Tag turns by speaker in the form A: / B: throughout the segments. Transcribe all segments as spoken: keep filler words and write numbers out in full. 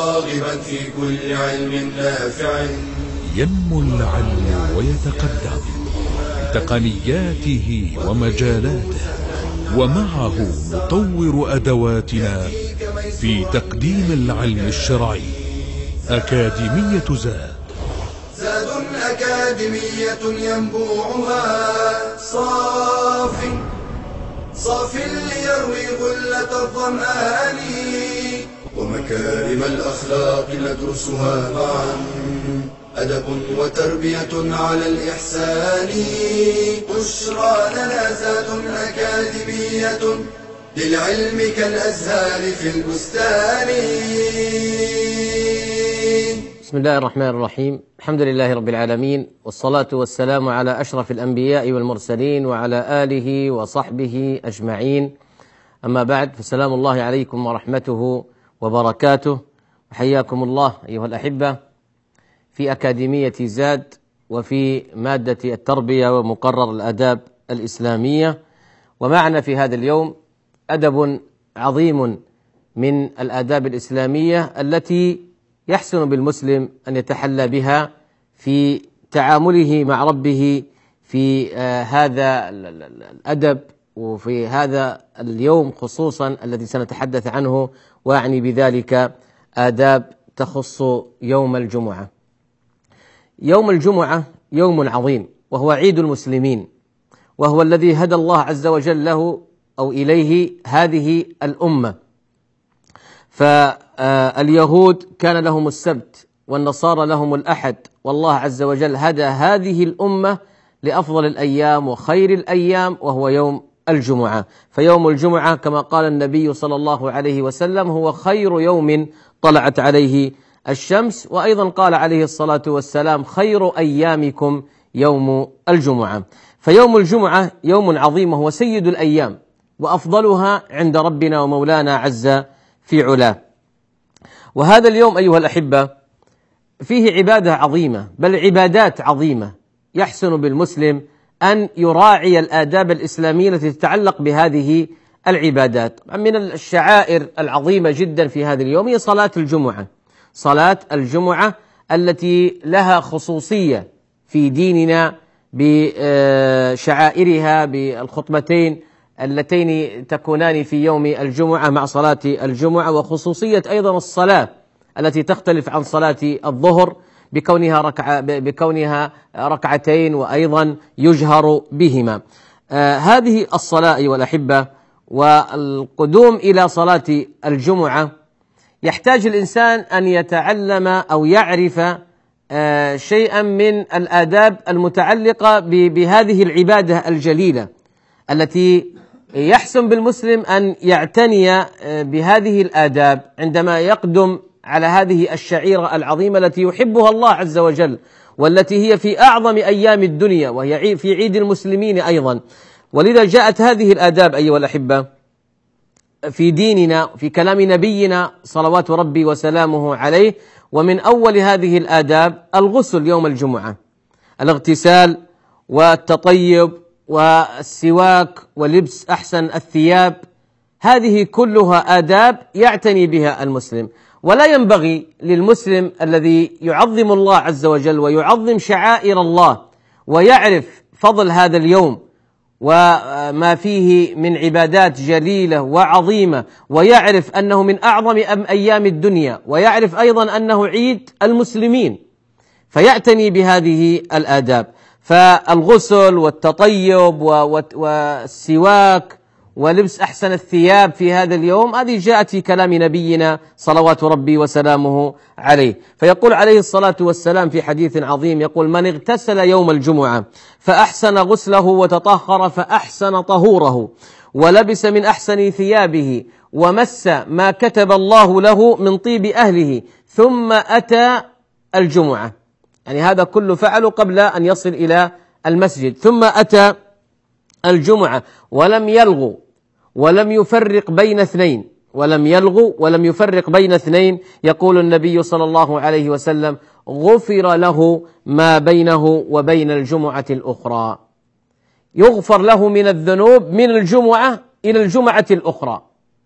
A: راغبا في كل علم نافع.
B: ينمو العلم ويتقدم بتقنياته ومجالاته، ومعه نطور أدواتنا في تقديم العلم الشرعي. أكاديمية زاد،
A: زاد أكاديمية ينبوعها صاف صاف ليروي غلة الظمآن، ومكارم الأخلاق ندرسها معا، أدب وتربية على الإحسان. بشرى لنا زاد أكاديمية للعلم كالأزهار في البستان.
C: بسم الله الرحمن الرحيم. الحمد لله رب العالمين، والصلاة والسلام على أشرف الأنبياء والمرسلين وعلى آله وصحبه أجمعين. أما بعد، فسلام الله عليكم ورحمته وبركاته. حياكم الله أيها الأحبة في أكاديمية زاد، وفي مادة التربية ومقرر الآداب الإسلامية. ومعنا في هذا اليوم أدب عظيم من الآداب الإسلامية التي يحسن بالمسلم أن يتحلى بها في تعامله مع ربه في آه هذا الأدب، وفي هذا اليوم خصوصا الذي سنتحدث عنه، وأعني بذلك آداب تخص يوم الجمعة. يوم الجمعة يوم عظيم، وهو عيد المسلمين، وهو الذي هدى الله عز وجل له أو إليه هذه الأمة. فاليهود كان لهم السبت، والنصارى لهم الأحد، والله عز وجل هدى هذه الأمة لأفضل الأيام وخير الأيام، وهو يوم الجمعة. فيوم الجمعة كما قال النبي صلى الله عليه وسلم هو خير يوم طلعت عليه الشمس، وأيضا قال عليه الصلاة والسلام خير أيامكم يوم الجمعة. فيوم الجمعة يوم عظيم، وهو سيد الأيام وأفضلها عند ربنا ومولانا عز في علاه. وهذا اليوم أيها الأحبة فيه عبادة عظيمة، بل عبادات عظيمة، يحسن بالمسلم أن يراعي الآداب الإسلامية التي تتعلق بهذه العبادات. من الشعائر العظيمة جدا في هذا اليوم هي صلاة الجمعة. صلاة الجمعة التي لها خصوصية في ديننا بشعائرها، بالخطبتين اللتين تكونان في يوم الجمعة مع صلاة الجمعة، وخصوصية أيضا الصلاة التي تختلف عن صلاة الظهر بكونها ركعة بكونها ركعتين، وأيضا يجهر بهما. آه هذه الصلاة أيها الأحبة والقدوم إلى صلاة الجمعة يحتاج الإنسان أن يتعلم أو يعرف آه شيئا من الآداب المتعلقة بهذه العبادة الجليلة، التي يحسن بالمسلم أن يعتني بهذه الآداب عندما يقدم على هذه الشعيرة العظيمة التي يحبها الله عز وجل، والتي هي في أعظم أيام الدنيا، وهي في عيد المسلمين أيضا. ولذا جاءت هذه الآداب أيها الأحبة في ديننا، في كلام نبينا صلوات ربي وسلامه عليه. ومن أول هذه الآداب الغسل يوم الجمعة، الاغتسال والتطيب والسواك ولبس أحسن الثياب، هذه كلها آداب يعتني بها المسلم. ولا ينبغي للمسلم الذي يعظم الله عز وجل ويعظم شعائر الله ويعرف فضل هذا اليوم وما فيه من عبادات جليلة وعظيمة، ويعرف أنه من أعظم أيام الدنيا، ويعرف أيضا أنه عيد المسلمين، فيعتني بهذه الآداب. فالغسل والتطيب والسواك ولبس أحسن الثياب في هذا اليوم هذه جاءت في كلام نبينا صلوات ربي وسلامه عليه. فيقول عليه الصلاة والسلام في حديث عظيم، يقول: من اغتسل يوم الجمعة فأحسن غسله وتطهر فأحسن طهوره ولبس من أحسن ثيابه ومس ما كتب الله له من طيب أهله ثم أتى الجمعة، يعني هذا كله فعله قبل أن يصل إلى المسجد، ثم أتى الجمعة ولم يلغو ولم يفرق بين اثنين، ولم يلغو ولم يفرق بين اثنين، يقول النبي صلى الله عليه وسلم: غفر له ما بينه وبين الجمعة الأخرى. يغفر له من الذنوب من الجمعة إلى الجمعة الأخرى.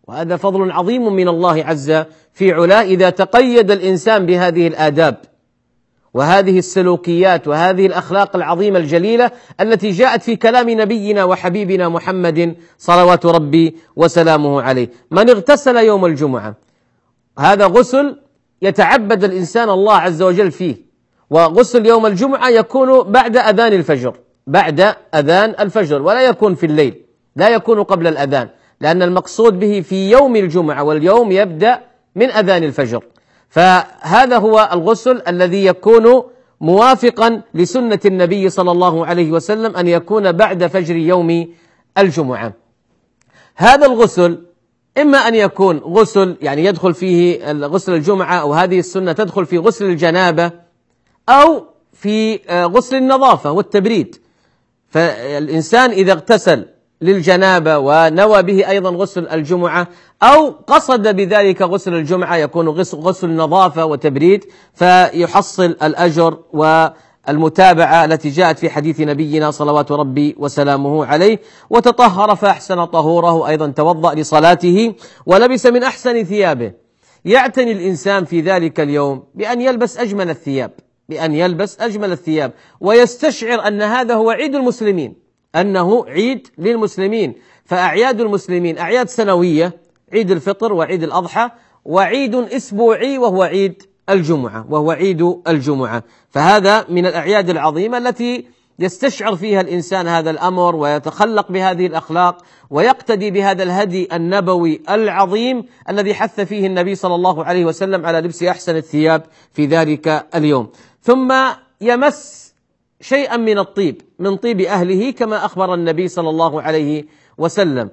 C: وهذا فضل عظيم من الله عز في علاه إذا تقيد الإنسان بهذه الآداب وهذه السلوكيات وهذه الأخلاق العظيمة الجليلة التي جاءت في كلام نبينا وحبيبنا محمد صلوات ربي وسلامه عليه. من اغتسل يوم الجمعة، هذا غسل يتعبد الإنسان الله عز وجل فيه، وغسل يوم الجمعة يكون بعد أذان الفجر، بعد أذان الفجر، ولا يكون في الليل، لا يكون قبل الأذان، لأن المقصود به في يوم الجمعة، واليوم يبدأ من أذان الفجر. فهذا هو الغسل الذي يكون موافقا لسنة النبي صلى الله عليه وسلم أن يكون بعد فجر يوم الجمعة. هذا الغسل إما أن يكون غسل يعني يدخل فيه غسل الجمعة، أو هذه السنة تدخل في غسل الجنابة، أو في غسل النظافة والتبريد. فالإنسان إذا اغتسل للجنابة ونوى به أيضا غسل الجمعة، أو قصد بذلك غسل الجمعة، يكون غسل نظافة وتبريد، فيحصل الأجر والمتابعة التي جاءت في حديث نبينا صلوات ربي وسلامه عليه. وتطهر فأحسن طهوره، أيضا توضأ لصلاته ولبس من أحسن ثيابه. يعتني الإنسان في ذلك اليوم بأن يلبس أجمل الثياب، بأن يلبس أجمل الثياب، ويستشعر أن هذا هو عيد المسلمين، أنه عيد للمسلمين. فأعياد المسلمين أعياد سنوية، عيد الفطر وعيد الأضحى، وعيد أسبوعي وهو عيد الجمعة، وهو عيد الجمعة. فهذا من الأعياد العظيمة التي يستشعر فيها الإنسان هذا الأمر، ويتخلق بهذه الأخلاق، ويقتدي بهذا الهدي النبوي العظيم الذي حث فيه النبي صلى الله عليه وسلم على لبس أحسن الثياب في ذلك اليوم. ثم يمس شيئا من الطيب، من طيب أهله، كما أخبر النبي صلى الله عليه وسلم.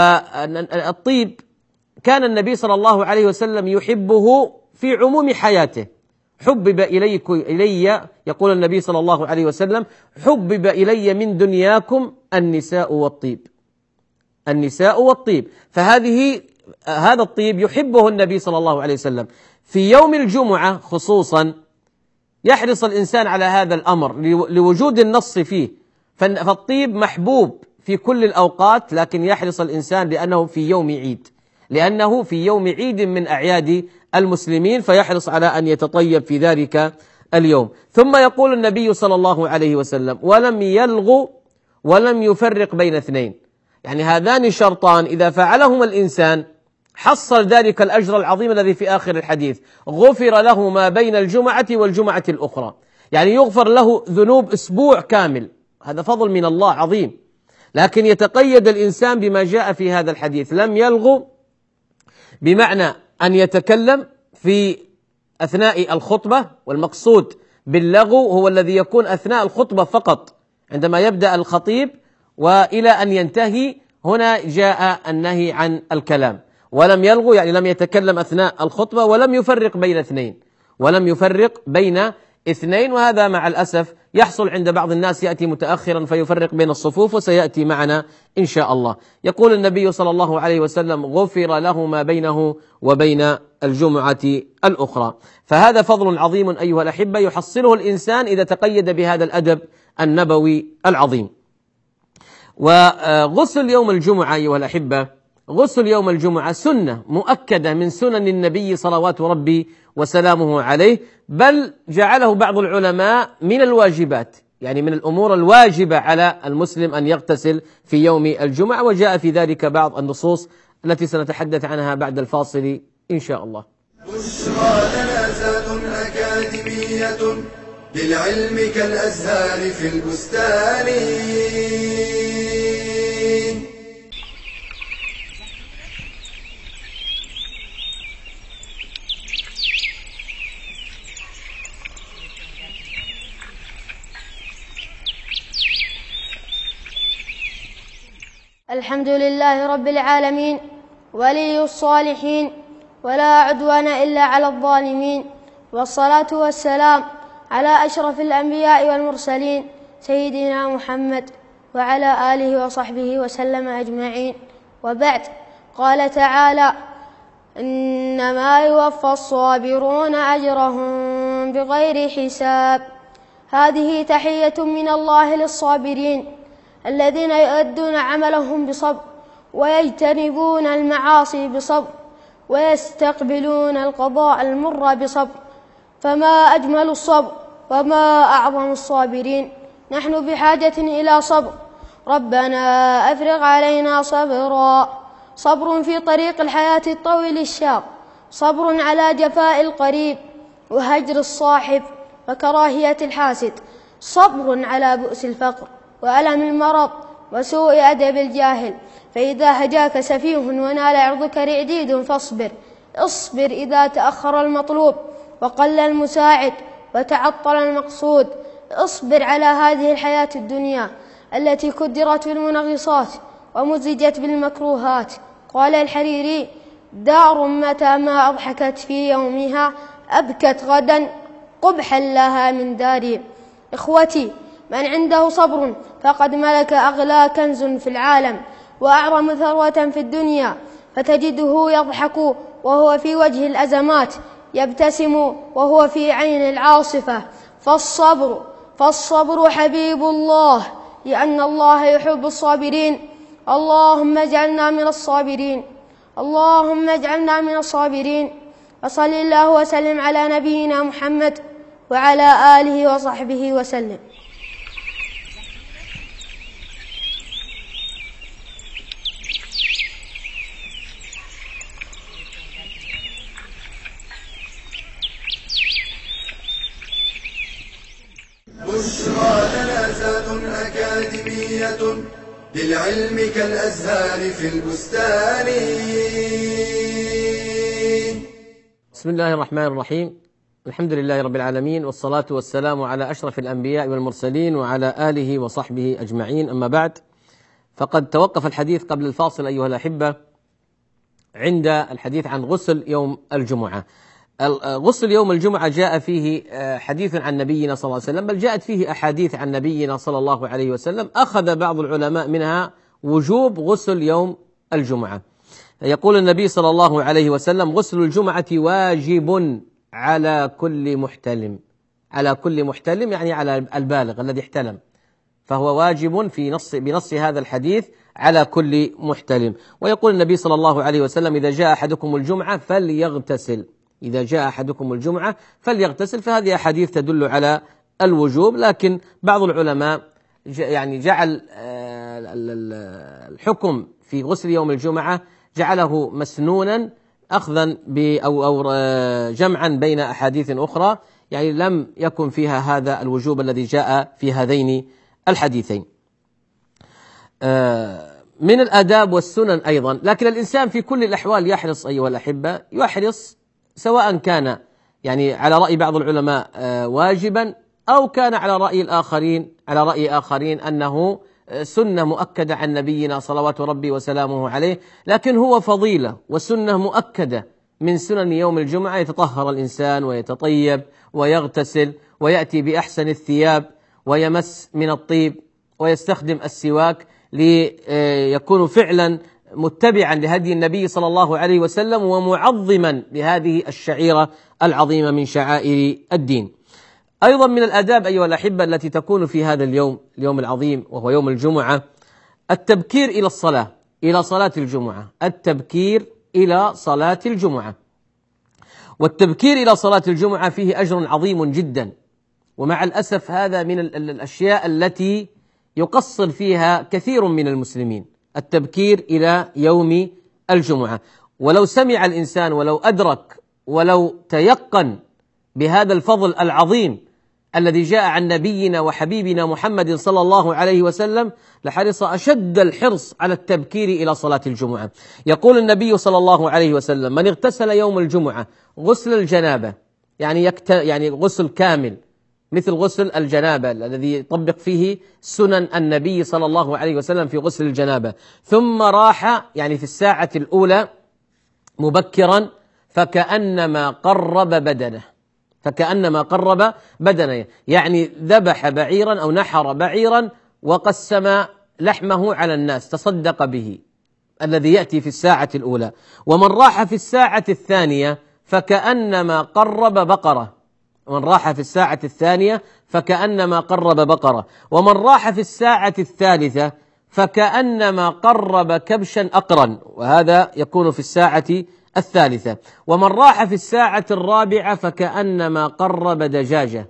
C: والطيب كان النبي صلى الله عليه وسلم يحبه في عموم حياته. حبب إليك إلي يقول النبي صلى الله عليه وسلم: حبب إلي من دنياكم النساء والطيب، النساء والطيب. فهذه هذا الطيب يحبه النبي صلى الله عليه وسلم. في يوم الجمعة خصوصا يحرص الإنسان على هذا الأمر لوجود النص فيه. فالطيب محبوب في كل الأوقات، لكن يحرص الإنسان لأنه في يوم عيد، لأنه في يوم عيد من أعياد المسلمين، فيحرص على أن يتطيب في ذلك اليوم. ثم يقول النبي صلى الله عليه وسلم: ولم يلغ ولم يفرق بين اثنين. يعني هذان شرطان إذا فعلهما الإنسان حصل ذلك الأجر العظيم الذي في آخر الحديث: غفر له ما بين الجمعة والجمعة الأخرى. يعني يغفر له ذنوب أسبوع كامل. هذا فضل من الله عظيم. لكن يتقيد الإنسان بما جاء في هذا الحديث: لم يلغو بمعنى أن يتكلم في أثناء الخطبة، والمقصود باللغو هو الذي يكون أثناء الخطبة فقط، عندما يبدأ الخطيب وإلى أن ينتهي، هنا جاء النهي عن الكلام. ولم يلغو يعني لم يتكلم أثناء الخطبة، ولم يفرق بين اثنين، ولم يفرق بين اثنين. وهذا مع الأسف يحصل عند بعض الناس، يأتي متأخرا فيفرق بين الصفوف، وسيأتي معنا إن شاء الله. يقول النبي صلى الله عليه وسلم: غفر له ما بينه وبين الجمعة الأخرى. فهذا فضل عظيم أيها الأحبة يحصله الإنسان إذا تقيد بهذا الأدب النبوي العظيم. وغسل يوم الجمعة أيها الأحبة، غسل يوم الجمعة سنة مؤكدة من سنن النبي صلوات ربي وسلامه عليه، بل جعله بعض العلماء من الواجبات، يعني من الأمور الواجبة على المسلم أن يغتسل في يوم الجمعة. وجاء في ذلك بعض النصوص التي سنتحدث عنها بعد الفاصل إن شاء الله.
A: بشرى لنا زاد أكاديمية للعلم كالأزهار في البستان.
D: الحمد لله رب العالمين، ولي الصالحين، ولا عدوان إلا على الظالمين، والصلاة والسلام على أشرف الأنبياء والمرسلين سيدنا محمد وعلى آله وصحبه وسلم أجمعين. وبعد، قال تعالى: إنما يوفى الصابرون أجرهم بغير حساب. هذه تحية من الله للصابرين الذين يؤدون عملهم بصبر ويجتنبون المعاصي بصبر ويستقبلون القضاء المر بصبر. فما أجمل الصبر وما أعظم الصابرين. نحن بحاجة إلى صبر. ربنا أفرغ علينا صبرا. صبر في طريق الحياة الطويل الشاق، صبر على جفاء القريب وهجر الصاحب وكراهية الحاسد، صبر على بؤس الفقر وألم المرض وسوء أدب الجاهل. فإذا هجاك سفيه ونال عرضك رعديد فاصبر. اصبر إذا تأخر المطلوب وقل المساعد وتعطل المقصود. اصبر على هذه الحياة الدنيا التي كدرت بالمنغصات ومزجت بالمكروهات. قال الحريري: دار متى ما أضحكت في يومها أبكت غدا قبحا لها من داري. إخوتي، من عنده صبر فقد ملك أغلى كنز في العالم وأعظم ثروة في الدنيا، فتجده يضحك وهو في وجه الأزمات، يبتسم وهو في عين العاصفة. فالصبر فالصبر حبيب الله، لأن الله يحب الصابرين. اللهم اجعلنا من الصابرين، اللهم اجعلنا من الصابرين. وصل الله وسلم على نبينا محمد وعلى آله وصحبه وسلم.
A: بشرى جنازات أكاديمية للعلم كالأزهار في البستان.
C: بسم الله الرحمن الرحيم. الحمد لله رب العالمين، والصلاة والسلام على أشرف الأنبياء والمرسلين وعلى آله وصحبه أجمعين. أما بعد، فقد توقف الحديث قبل الفاصل أيها الأحبة عند الحديث عن غسل يوم الجمعة. غسل يوم الجمعة جاء فيه حديث عن نبينا صلى الله عليه وسلم، بل جاءت فيه أحاديث عن نبينا صلى الله عليه وسلم أخذ بعض العلماء منها وجوب غسل يوم الجمعة. يقول النبي صلى الله عليه وسلم: غسل الجمعة واجب على كل محتلم. على كل محتلم يعني على البالغ الذي احتلم، فهو واجب في نص بنص هذا الحديث على كل محتلم. ويقول النبي صلى الله عليه وسلم: إذا جاء أحدكم الجمعة فليغتسل. إذا جاء أحدكم الجمعة فليغتسل. فهذه أحاديث تدل على الوجوب، لكن بعض العلماء يعني جعل الحكم في غسل يوم الجمعة جعله مسنونا أخذا أو أو جمعا بين أحاديث أخرى، يعني لم يكن فيها هذا الوجوب الذي جاء في هذين الحديثين. من الآداب والسنن أيضا، لكن الإنسان في كل الأحوال يحرص أيها الأحبة، يحرص سواء كان يعني على رأي بعض العلماء واجبا أو كان على رأي الآخرين على رأي آخرين أنه سنة مؤكدة عن نبينا صلوات ربي وسلامه عليه، لكن هو فضيلة وسنة مؤكدة من سنن يوم الجمعة. يتطهر الإنسان ويتطيب ويغتسل ويأتي بأحسن الثياب ويمس من الطيب ويستخدم السواك ليكون فعلا متبعا لهدي النبي صلى الله عليه وسلم ومعظما لهذه الشعيرة العظيمة من شعائر الدين. أيضا من الآداب أيها الأحبة التي تكون في هذا اليوم اليوم العظيم وهو يوم الجمعة التبكير إلى الصلاة إلى صلاة الجمعة التبكير إلى صلاة الجمعة. والتبكير إلى صلاة الجمعة فيه أجر عظيم جدا، ومع الأسف هذا من الأشياء التي يقصر فيها كثير من المسلمين، التبكير إلى يوم الجمعة. ولو سمع الإنسان ولو أدرك ولو تيقن بهذا الفضل العظيم الذي جاء عن نبينا وحبيبنا محمد صلى الله عليه وسلم لحرص أشد الحرص على التبكير إلى صلاة الجمعة. يقول النبي صلى الله عليه وسلم: من اغتسل يوم الجمعة غسل الجنابة، يعني يكت... يعني غسل كامل مثل غسل الجنابة الذي يطبق فيه سنن النبي صلى الله عليه وسلم في غسل الجنابة، ثم راح يعني في الساعة الأولى مبكرا فكأنما قرب بدنه فكأنما قرب بدنه يعني ذبح بعيرا أو نحر بعيرا وقسم لحمه على الناس تصدق به، الذي يأتي في الساعة الأولى. ومن راح في الساعة الثانية فكأنما قرب بقرة ومن راح في الساعة الثانية فكأنما قرب بقرة ومن راح في الساعة الثالثة فكأنما قرب كبشا أقرا، وهذا يكون في الساعة الثالثة. ومن راح في الساعة الرابعة فكأنما قرب دجاجة،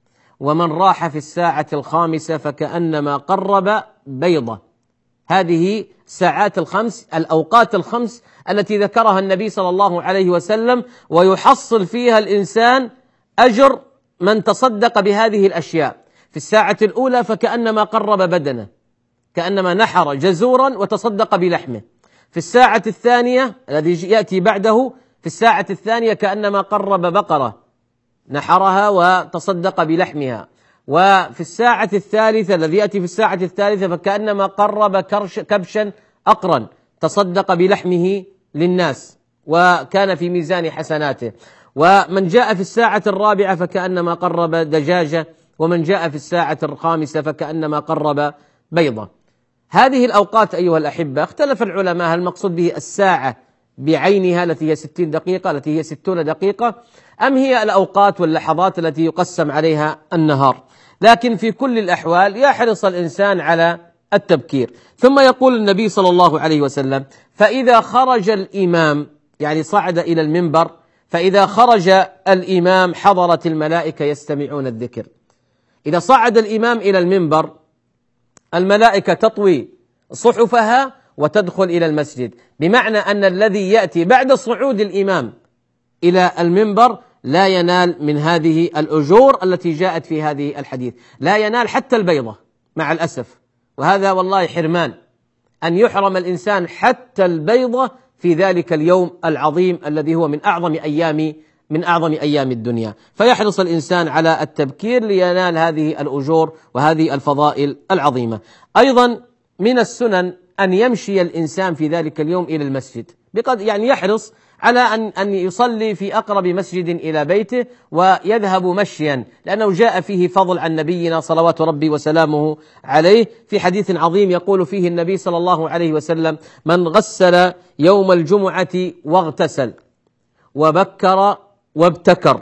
C: ومن راح في الساعة الخامسة فكأنما قرب بيضة. هذه ساعات الخمس، الأوقات الخمس التي ذكرها النبي صلى الله عليه وسلم، ويحصل فيها الإنسان أجر من تصدق بهذه الأشياء. في الساعة الأولى فكأنما قرب بدنه، كأنما نحر جزورا وتصدق بلحمه. في الساعة الثانية الذي يأتي بعده، في الساعة الثانية كأنما قرب بقرة نحرها وتصدق بلحمها. وفي الساعة الثالثة الذي يأتي في الساعة الثالثة فكأنما قرب كبشا أقرا تصدق بلحمه للناس وكان في ميزان حسناته. ومن جاء في الساعة الرابعة فكأنما قرب دجاجة، ومن جاء في الساعة الخامسة فكأنما قرب بيضة. هذه الأوقات أيها الأحبة اختلف العلماء هل المقصود به الساعة بعينها التي هي ستين دقيقة التي هي ستون دقيقة، أم هي الأوقات واللحظات التي يقسم عليها النهار. لكن في كل الأحوال يحرص الإنسان على التبكير. ثم يقول النبي صلى الله عليه وسلم: فإذا خرج الإمام، يعني صعد إلى المنبر، فإذا خرج الإمام حضرت الملائكة يستمعون الذكر. إذا صعد الإمام إلى المنبر الملائكة تطوي صحفها وتدخل إلى المسجد، بمعنى أن الذي يأتي بعد صعود الإمام إلى المنبر لا ينال من هذه الأجور التي جاءت في هذه الحديث، لا ينال حتى البيضة مع الأسف. وهذا والله حرمان، أن يحرم الإنسان حتى البيضة في ذلك اليوم العظيم الذي هو من أعظم أيام من أعظم أيام الدنيا. فيحرص الإنسان على التبكير لينال هذه الأجور وهذه الفضائل العظيمة. أيضا من السنن أن يمشي الإنسان في ذلك اليوم إلى المسجد، بقد يعني يحرص على أن أن يصلي في أقرب مسجد إلى بيته ويذهب مشيا، لأنه جاء فيه فضل عن نبينا صلوات ربي وسلامه عليه في حديث عظيم يقول فيه النبي صلى الله عليه وسلم: من غسل يوم الجمعة واغتسل وبكر وابتكر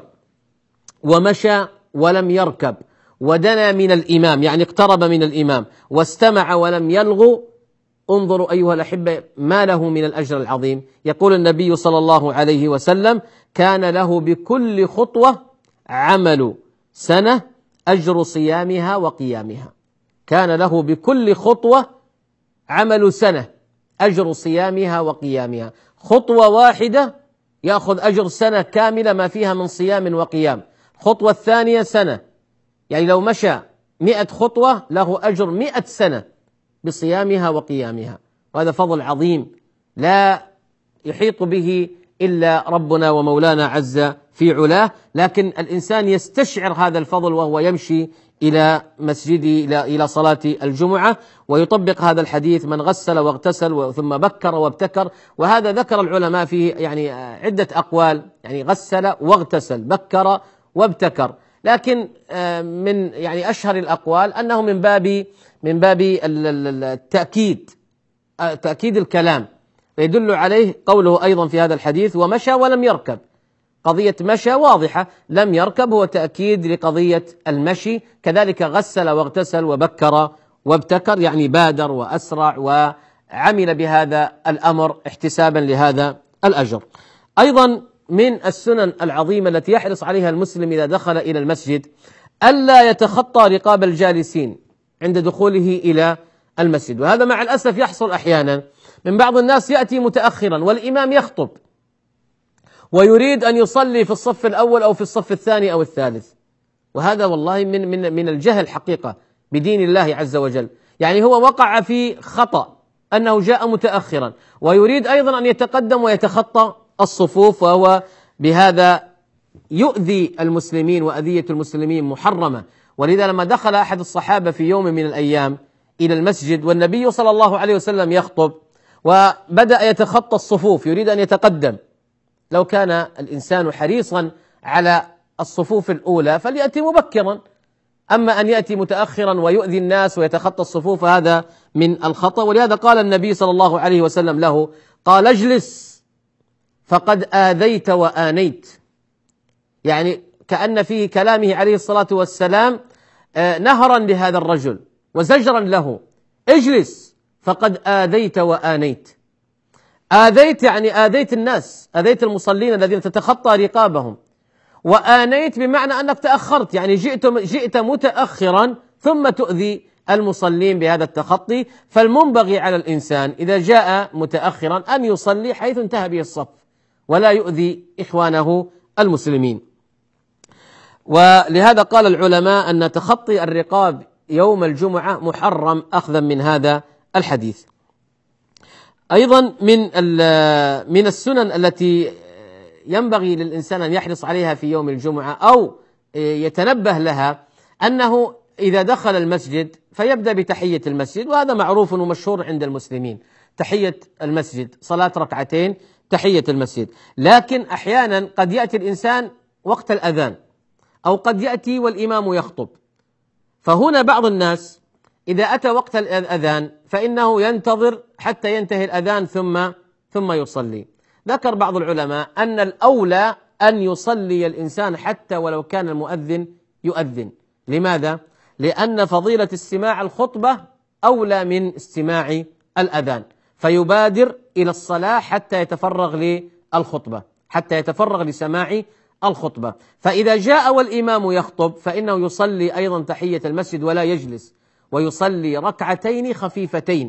C: ومشى ولم يركب ودنا من الإمام، يعني اقترب من الإمام، واستمع ولم يلغو، انظروا أيها الأحبة ما له من الأجر العظيم. يقول النبي صلى الله عليه وسلم: كان له بكل خطوة عمل سنة أجر صيامها وقيامها. كان له بكل خطوة عمل سنة أجر صيامها وقيامها. خطوة واحدة يأخذ أجر سنة كاملة ما فيها من صيام وقيام. خطوة الثانية سنة، يعني لو مشى مئة خطوة له أجر مئة سنة بصيامها وقيامها. وهذا فضل عظيم لا يحيط به إلا ربنا ومولانا عز في علاه، لكن الإنسان يستشعر هذا الفضل وهو يمشي إلى مسجده إلى إلى صلاة الجمعة، ويطبق هذا الحديث: من غسل واغتسل ثم بكر وابتكر. وهذا ذكر العلماء فيه يعني عدة أقوال، يعني غسل واغتسل بكر وابتكر، لكن من يعني أشهر الأقوال أنه من باب من باب التأكيد تأكيد الكلام، ويدل عليه قوله أيضا في هذا الحديث: ومشى ولم يركب. قضية مشى واضحة، لم يركب هو تأكيد لقضية المشي. كذلك غسل واغتسل وبكر وابتكر، يعني بادر وأسرع وعمل بهذا الأمر احتسابا لهذا الأجر. أيضا من السنن العظيمة التي يحرص عليها المسلم إذا دخل إلى المسجد ألا يتخطى رقاب الجالسين عند دخوله إلى المسجد. وهذا مع الأسف يحصل أحيانا من بعض الناس، يأتي متأخرا والإمام يخطب ويريد أن يصلي في الصف الأول أو في الصف الثاني أو الثالث، وهذا والله من من من الجهل حقيقة بدين الله عز وجل. يعني هو وقع في خطأ أنه جاء متأخرا ويريد أيضا أن يتقدم ويتخطى الصفوف، وهو بهذا يؤذي المسلمين، وأذية المسلمين محرمة. ولذا لما دخل أحد الصحابة في يوم من الأيام إلى المسجد والنبي صلى الله عليه وسلم يخطب وبدأ يتخطى الصفوف يريد أن يتقدم، لو كان الإنسان حريصا على الصفوف الأولى فليأتي مبكرا، أما أن يأتي متأخرا ويؤذي الناس ويتخطى الصفوف هذا من الخطأ. ولهذا قال النبي صلى الله عليه وسلم له: قال اجلس فقد آذيت وآنيت، يعني كأن فيه كلامه عليه الصلاة والسلام نهرا لهذا الرجل وزجرا له: اجلس فقد آذيت وآنيت. آذيت يعني آذيت الناس، آذيت المصلين الذين تتخطى رقابهم، وآنيت بمعنى أنك تأخرت، يعني جئت جئت متأخرا ثم تؤذي المصلين بهذا التخطي. فالمنبغي على الإنسان إذا جاء متأخرا أن يصلي حيث انتهى به الصف ولا يؤذي إخوانه المسلمين. ولهذا قال العلماء أن تخطي الرقاب يوم الجمعة محرم أخذا من هذا الحديث. أيضا من من السنن التي ينبغي للإنسان أن يحرص عليها في يوم الجمعة أو يتنبه لها أنه إذا دخل المسجد فيبدأ بتحية المسجد، وهذا معروف ومشهور عند المسلمين، تحية المسجد، صلاة ركعتين تحية المسجد. لكن أحيانا قد يأتي الإنسان وقت الأذان أو قد يأتي والإمام يخطب، فهنا بعض الناس إذا أتى وقت الأذان فإنه ينتظر حتى ينتهي الأذان ثم ثم يصلي. ذكر بعض العلماء أن الأولى أن يصلي الإنسان حتى ولو كان المؤذن يؤذن. لماذا؟ لأن فضيلة استماع الخطبة أولى من استماع الأذان، فيبادر إلى الصلاة حتى يتفرغ للخطبة، حتى يتفرغ لسماع الخطبة. فإذا جاء والإمام يخطب فإنه يصلي أيضا تحية المسجد ولا يجلس، ويصلي ركعتين خفيفتين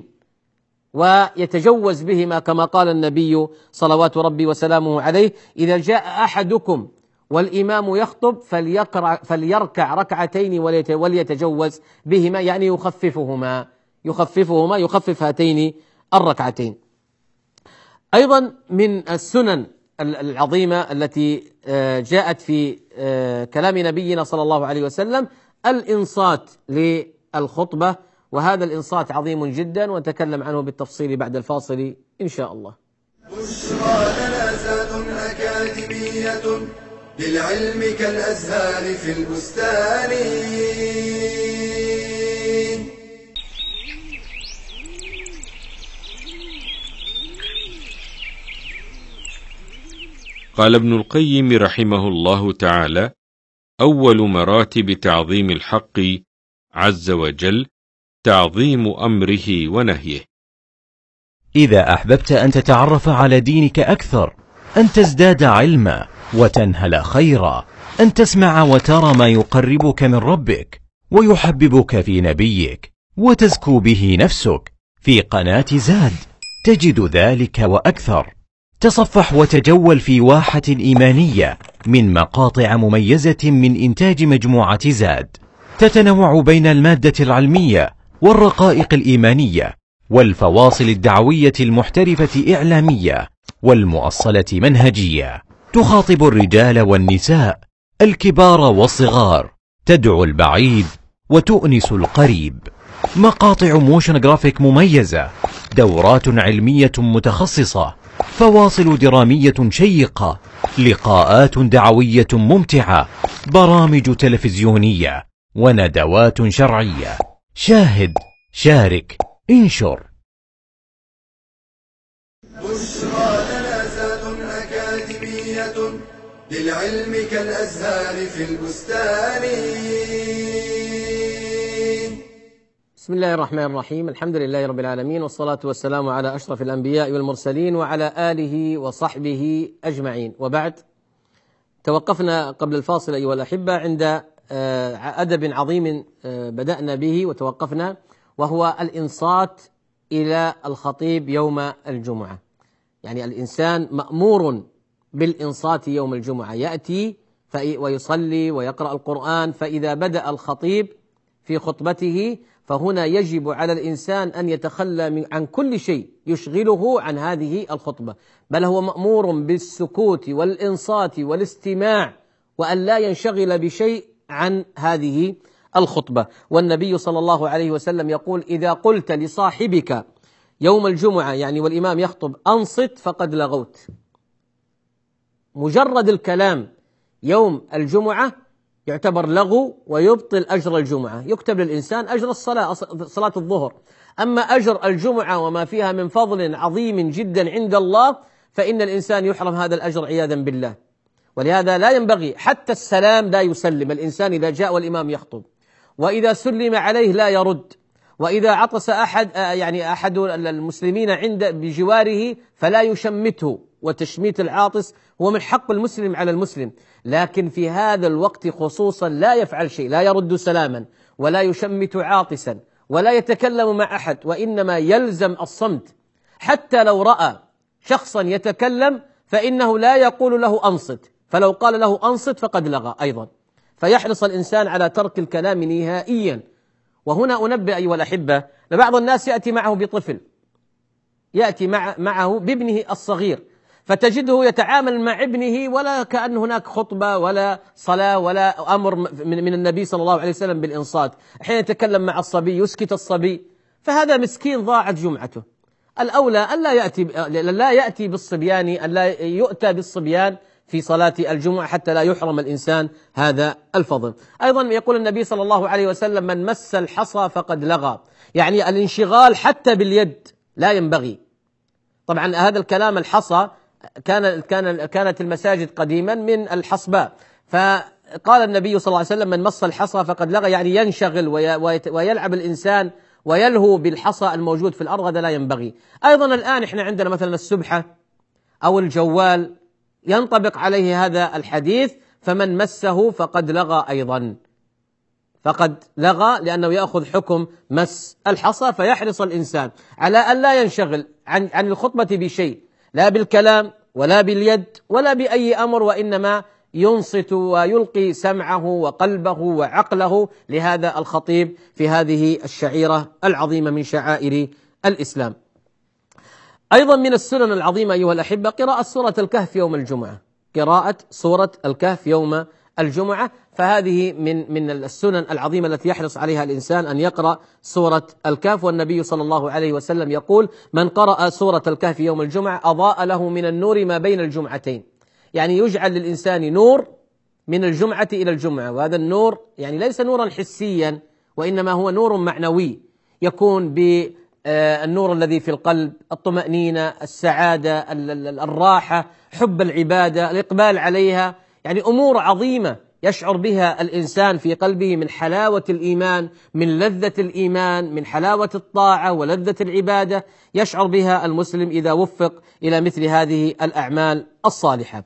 C: ويتجوز بهما كما قال النبي صلوات ربي وسلامه عليه: إذا جاء أحدكم والإمام يخطب فليقرأ فليركع ركعتين وليتجوز بهما، يعني يخففهما يخففهما يخفف هاتين الركعتين. أيضا من السنن العظيمة التي جاءت في كلام نبينا صلى الله عليه وسلم الإنصات للخطبة، وهذا الإنصات عظيم جدا ونتكلم عنه بالتفصيل بعد الفاصل إن شاء الله.
A: بشرى جنازات أكاديمية للعلم كالأزهار في البستان.
E: قال ابن القيم رحمه الله تعالى: أول مراتب تعظيم الحق عز وجل تعظيم أمره ونهيه.
F: إذا أحببت أن تتعرف على دينك أكثر، أن تزداد علما وتنهل خيرا، أن تسمع وترى ما يقربك من ربك ويحببك في نبيك وتزكو به نفسك، في قناة زاد تجد ذلك وأكثر. تصفح وتجول في واحة إيمانية من مقاطع مميزة من إنتاج مجموعة زاد، تتنوع بين المادة العلمية والرقائق الإيمانية والفواصل الدعوية المحترفة إعلامية والمؤصلة منهجية، تخاطب الرجال والنساء، الكبار والصغار، تدعو البعيد وتؤنس القريب. مقاطع موشن جرافيك مميزة، دورات علمية متخصصة، فواصل درامية شيقة، لقاءات دعوية ممتعة، برامج تلفزيونية وندوات شرعية. شاهد، شارك، انشر.
A: بشرى جنازات أكاديمية للعلم كالأزهار في البستان.
C: بسم الله الرحمن الرحيم، الحمد لله رب العالمين، والصلاة والسلام على أشرف الأنبياء والمرسلين وعلى آله وصحبه أجمعين، وبعد. توقفنا قبل الفاصل أيها الأحبة عند أدب عظيم بدأنا به وتوقفنا، وهو الإنصات إلى الخطيب يوم الجمعة. يعني الإنسان مأمور بالإنصات يوم الجمعة، يأتي ويصلي ويقرأ القرآن، فإذا بدأ الخطيب في خطبته فهنا يجب على الإنسان أن يتخلى عن كل شيء يشغله عن هذه الخطبة، بل هو مأمور بالسكوت والإنصات والاستماع، وأن لا ينشغل بشيء عن هذه الخطبة. والنبي صلى الله عليه وسلم يقول: إذا قلت لصاحبك يوم الجمعة، يعني والإمام يخطب، أنصت فقد لغوت. مجرد الكلام يوم الجمعة يعتبر لغو ويبطل أجر الجمعة، يكتب للإنسان أجر الصلاة، صلاة الظهر. أما أجر الجمعة وما فيها من فضل عظيم جدا عند الله فإن الإنسان يحرم هذا الأجر عياذا بالله. ولهذا لا ينبغي حتى السلام لا يسلم الإنسان إذا جاء والإمام يخطب، وإذا سلم عليه لا يرد، وإذا عطس أحد يعني أحد المسلمين عند بجواره فلا يشمته، وتشميت العاطس هو من حق المسلم على المسلم، لكن في هذا الوقت خصوصا لا يفعل شيء، لا يرد سلاما ولا يشمت عاطسا ولا يتكلم مع أحد، وإنما يلزم الصمت. حتى لو رأى شخصا يتكلم فإنه لا يقول له أنصت، فلو قال له أنصت فقد لغى أيضا. فيحرص الإنسان على ترك الكلام نهائيا. وهنا أنبه أيها الأحبة، لبعض الناس يأتي معه بطفل، يأتي مع معه بابنه الصغير، فتجده يتعامل مع ابنه ولا كأن هناك خطبة ولا صلاة ولا أمر من النبي صلى الله عليه وسلم بالإنصات. حين يتكلم مع الصبي يسكت الصبي، فهذا مسكين ضاعت جمعته. الأولى ألا يأتي لا يأتي بالصبيان، ألا يؤتى بالصبيان في صلاة الجمعة حتى لا يحرم الإنسان هذا الفضل. أيضا يقول النبي صلى الله عليه وسلم: من مس الحصى فقد لغى، يعني الانشغال حتى باليد لا ينبغي. طبعا هذا الكلام الحصى كان كان كانت المساجد قديما من الحصباء، فقال النبي صلى الله عليه وسلم: من مس الحصى فقد لغى، يعني ينشغل ويلعب الإنسان ويلهو بالحصى الموجود في الأرض، هذا لا ينبغي. أيضا الآن إحنا عندنا مثلا السبحة أو الجوال ينطبق عليه هذا الحديث: فمن مسه فقد لغى أيضا، فقد لغى، لأنه يأخذ حكم مس الحصى. فيحرص الإنسان على أن لا ينشغل عن عن الخطبة بشيء، لا بالكلام ولا باليد ولا بأي أمر، وإنما ينصت ويلقي سمعه وقلبه وعقله لهذا الخطيب في هذه الشعيرة العظيمة من شعائر الإسلام. أيضا من السنن العظيمة أيها الأحبة قراءة سورة الكهف يوم الجمعة، قراءة سورة الكهف يوم الجمعة، فهذه من من السنن العظيمة التي يحرص عليها الإنسان أن يقرأ سورة الكهف. والنبي صلى الله عليه وسلم يقول: من قرأ سورة الكهف يوم الجمعة أضاء له من النور ما بين الجمعتين، يعني يجعل للإنسان نور من الجمعة إلى الجمعة. وهذا النور يعني ليس نورا حسيا، وإنما هو نور معنوي، يكون بالنور الذي في القلب، الطمأنينة، السعادة، الراحة، حب العبادة، الإقبال عليها، يعني أمور عظيمة يشعر بها الإنسان في قلبه من حلاوة الإيمان، من لذة الإيمان، من حلاوة الطاعة ولذة العبادة، يشعر بها المسلم إذا وفق إلى مثل هذه الأعمال الصالحة.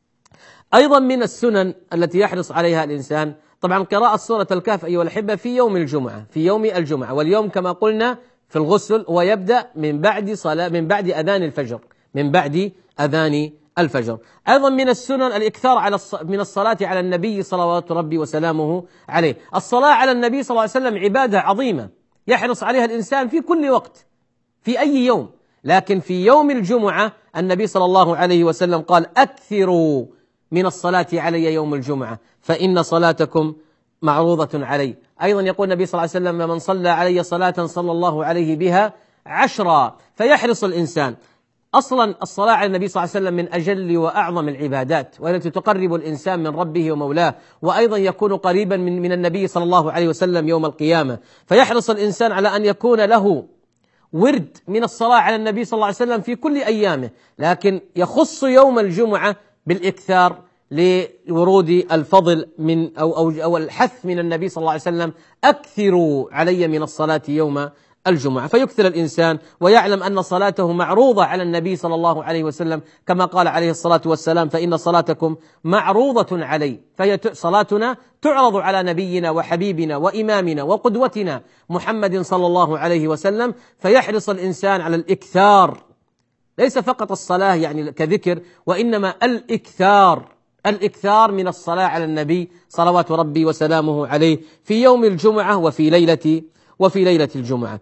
C: أيضا من السنن التي يحرص عليها الإنسان طبعا قراءة سورة الكهف أيها الأحبة في يوم الجمعة، في يوم الجمعة. واليوم كما قلنا في الغسل هو يبدأ من بعد صلاة من بعد أذان الفجر، من بعد أذان الفجر. أيضا من السنن الإكثار على من الصلاة على النبي صلوات ربي وسلامه عليه. الصلاة على النبي صلى الله عليه وسلم عبادة عظيمة يحرص عليها الإنسان في كل وقت في أي يوم، لكن في يوم الجمعة النبي صلى الله عليه وسلم قال: أكثروا من الصلاة علي يوم الجمعة فإن صلاتكم معروضة علي. أيضا يقول النبي صلى الله عليه وسلم: من صلى علي صلاة صلى الله عليه بها عشرا. فيحرص الإنسان. أصلا الصلاة على النبي صلى الله عليه وسلم من أجل وأعظم العبادات، والتي تقرب الإنسان من ربه ومولاه، وأيضا يكون قريبا من, من النبي صلى الله عليه وسلم يوم القيامة. فيحرص الإنسان على أن يكون له ورد من الصلاة على النبي صلى الله عليه وسلم في كل أيامه، لكن يخص يوم الجمعة بالإكثار لورود الفضل من أو, أو, أو الحث من النبي صلى الله عليه وسلم: أكثروا علي من الصلاة يوم الجمعة. فيكثر الإنسان ويعلم أن صلاته معروضة على النبي صلى الله عليه وسلم، كما قال عليه الصلاة والسلام: فإن صلاتكم معروضة علي. فهي صلاتنا تعرض على نبينا وحبيبنا وإمامنا وقدوتنا محمد صلى الله عليه وسلم. فيحرص الإنسان على الإكثار، ليس فقط الصلاة يعني كذكر، وإنما الإكثار الإكثار من الصلاة على النبي صلوات ربي وسلامه عليه في يوم الجمعة وفي ليلة وفي ليلة الجمعة.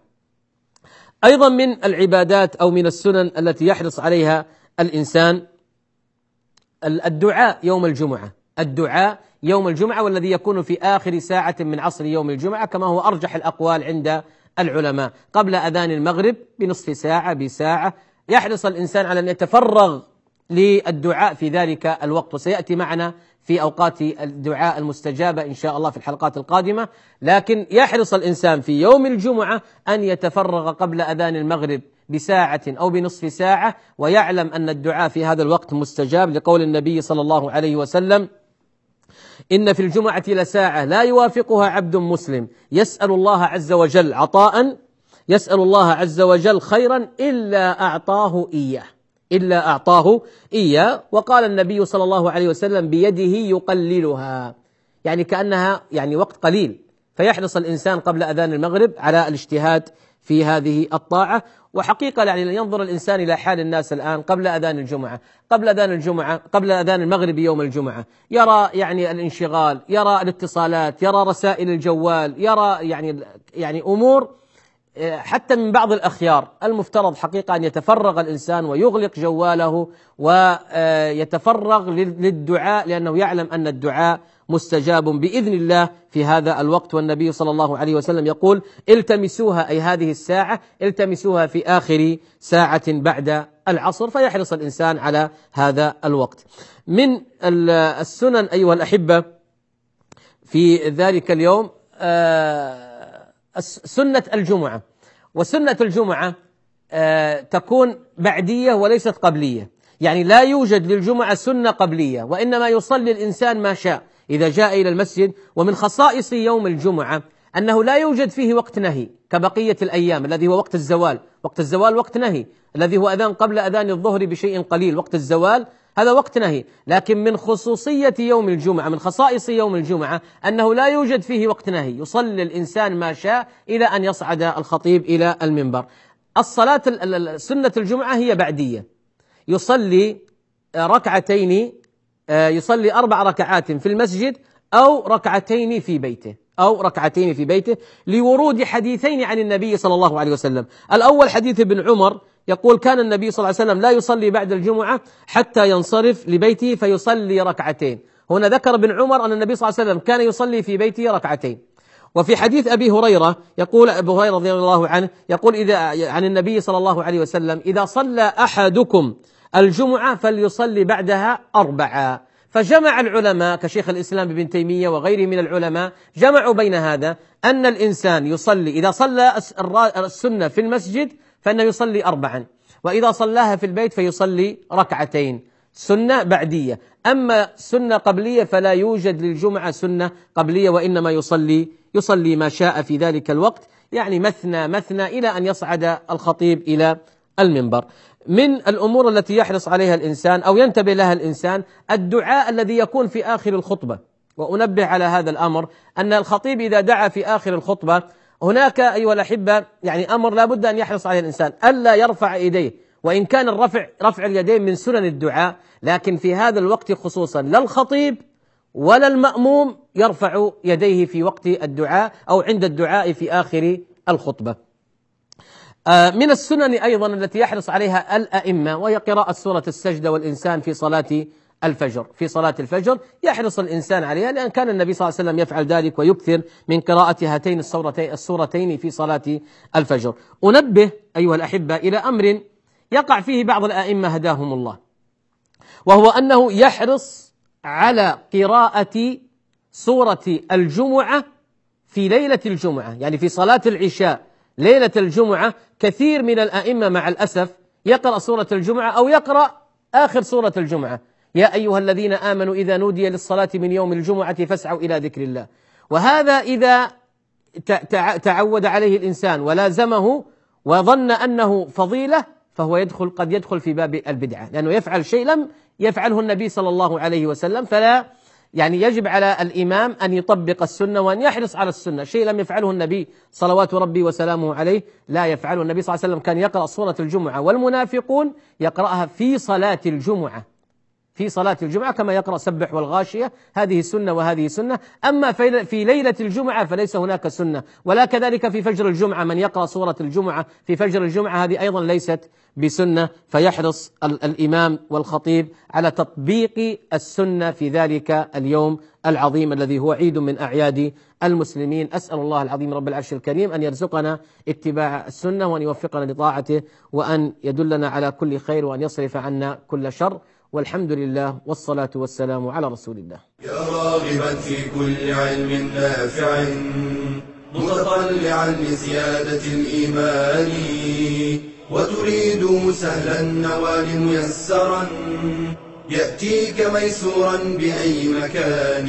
C: أيضا من العبادات أو من السنن التي يحرص عليها الإنسان الدعاء يوم الجمعة، الدعاء يوم الجمعة، والذي يكون في آخر ساعة من عصر يوم الجمعة، كما هو أرجح الأقوال عند العلماء، قبل أذان المغرب بنصف ساعة بساعة. يحرص الإنسان على أن يتفرغ للدعاء في ذلك الوقت، وسيأتي معنا في أوقات الدعاء المستجابة إن شاء الله في الحلقات القادمة. لكن يحرص الإنسان في يوم الجمعة أن يتفرغ قبل أذان المغرب بساعة أو بنصف ساعة، ويعلم أن الدعاء في هذا الوقت مستجاب، لقول النبي صلى الله عليه وسلم: إن في الجمعة لساعة لا يوافقها عبد مسلم يسأل الله عز وجل عطاء يسأل الله عز وجل خيرا إلا أعطاه إياه إلا أعطاه إياه. وقال النبي صلى الله عليه وسلم بيده يقللها، يعني كأنها يعني وقت قليل، فيحرص الإنسان قبل أذان المغرب على الاجتهاد في هذه الطاعة. وحقيقة يعني ينظر الإنسان إلى حال الناس الآن قبل أذان الجمعة قبل أذان الجمعة قبل أذان المغرب يوم الجمعة، يرى يعني الانشغال، يرى الاتصالات، يرى رسائل الجوال، يرى يعني يعني أمور حتى من بعض الأخيار. المفترض حقيقة أن يتفرغ الإنسان ويغلق جواله ويتفرغ للدعاء، لأنه يعلم أن الدعاء مستجاب بإذن الله في هذا الوقت. والنبي صلى الله عليه وسلم يقول التمسوها، أي هذه الساعة التمسوها في آخر ساعة بعد العصر، فيحرص الإنسان على هذا الوقت. من السنن أيها الأحبة في ذلك اليوم سنة الجمعة. وسنة الجمعة تكون بعدية وليست قبلية، يعني لا يوجد للجمعة سنة قبلية، وإنما يصلي الإنسان ما شاء إذا جاء إلى المسجد. ومن خصائص يوم الجمعة أنه لا يوجد فيه وقت نهي كبقية الأيام الذي هو وقت الزوال. وقت الزوال وقت نهي، الذي هو أذان قبل أذان الظهر بشيء قليل، وقت الزوال هذا وقت نهي. لكن من خصوصية يوم الجمعة، من خصائص يوم الجمعة أنه لا يوجد فيه وقت نهي، يصلي الإنسان ما شاء إلى أن يصعد الخطيب إلى المنبر. الصلاة سنة الجمعة هي بعدية، يصلي ركعتين، يصلي أربع ركعات في المسجد أو ركعتين في بيته أو ركعتين في بيته لورود حديثين عن النبي صلى الله عليه وسلم. الأول حديث ابن عمر يقول كان النبي صلى الله عليه وسلم لا يصلي بعد الجمعة حتى ينصرف لبيته فيصلي ركعتين. هنا ذكر ابن عمر أن النبي صلى الله عليه وسلم كان يصلي في بيته ركعتين. وفي حديث أبي هريرة يقول أبو هريرة رضي الله عنه يقول إذا عن النبي صلى الله عليه وسلم إذا صلى أحدكم الجمعة فليصلي بعدها أربعة. فجمع العلماء كشيخ الإسلام ابن تيمية وغيره من العلماء جمعوا بين هذا أن الإنسان يصلي إذا صلى السنة في المسجد فإنه يصلي أربعا، وإذا صلاها في البيت فيصلي ركعتين سنة بعدية. أما سنة قبلية فلا يوجد للجمعة سنة قبلية، وإنما يصلي يصلي ما شاء في ذلك الوقت، يعني مثنى مثنى إلى أن يصعد الخطيب إلى المنبر. من الأمور التي يحرص عليها الإنسان أو ينتبه لها الإنسان الدعاء الذي يكون في آخر الخطبة. وأنبه على هذا الأمر أن الخطيب إذا دعا في آخر الخطبة هناك أيها الأحبة يعني أمر لا بد أن يحرص عليه الإنسان ألا يرفع يديه، وإن كان الرفع رفع اليدين من سنن الدعاء، لكن في هذا الوقت خصوصا لا الخطيب ولا المأموم يرفع يديه في وقت الدعاء أو عند الدعاء في آخر الخطبة. من السنن أيضا التي يحرص عليها الأئمة وهي قراءة سورة السجدة والإنسان في صلاة الفجر. في صلاة الفجر يحرص الإنسان عليها، لأن كان النبي صلى الله عليه وسلم يفعل ذلك ويكثر من قراءة هاتين السورتين في صلاة الفجر. أنبه أيها الأحبة إلى أمر يقع فيه بعض الأئمة هداهم الله، وهو أنه يحرص على قراءة سورة الجمعة في ليلة الجمعة، يعني في صلاة العشاء ليلة الجمعة. كثير من الأئمة مع الأسف يقرأ سورة الجمعة أو يقرأ آخر سورة الجمعة، يا أيها الذين آمنوا إذا نودي للصلاة من يوم الجمعة فاسعوا إلى ذكر الله. وهذا إذا تعود عليه الإنسان ولازمه وظن أنه فضيلة فهو يدخل قد يدخل في باب البدعة، لأنه يفعل شيء لم يفعله النبي صلى الله عليه وسلم. فلا يعني يجب على الإمام أن يطبق السنة وأن يحرص على السنة، شيء لم يفعله النبي صلوات ربي وسلامه عليه لا يفعله. النبي صلى الله عليه وسلم كان يقرأ سورة الجمعة والمنافقون يقرأها في صلاة الجمعة في صلاة الجمعة كما يقرأ سبح والغاشية، هذه سنة وهذه سنة. أما في ليلة الجمعة فليس هناك سنة، ولا كذلك في فجر الجمعة من يقرأ سورة الجمعة في فجر الجمعة هذه أيضا ليست بسنة. فيحرص الإمام والخطيب على تطبيق السنة في ذلك اليوم العظيم الذي هو عيد من أعياد المسلمين. أسأل الله العظيم رب العرش الكريم أن يرزقنا اتباع السنة وأن يوفقنا لطاعته وأن يدلنا على كل خير وأن يصرف عنا كل شر، والحمد لله والصلاة والسلام على رسول الله.
A: يا راغبا في كل علم نافع متطلعا لزيادة الإيمان وتريد سهلا النوال ميسرا يأتيك ميسورا بأي مكان.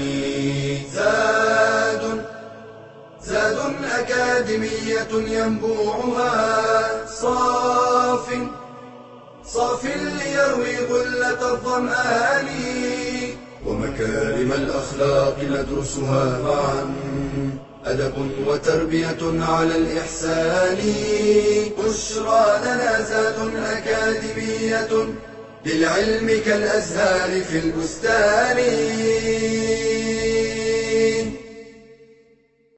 A: زاد زاد أكاديمية ينبوعها صاف صاف ليروي غلة الظمآن، ومكارم الأخلاق ندرسها معا، أدب وتربية على الإحسان. بشرى لنا زاد أكاديمية للعلم كالأزهار في البستان.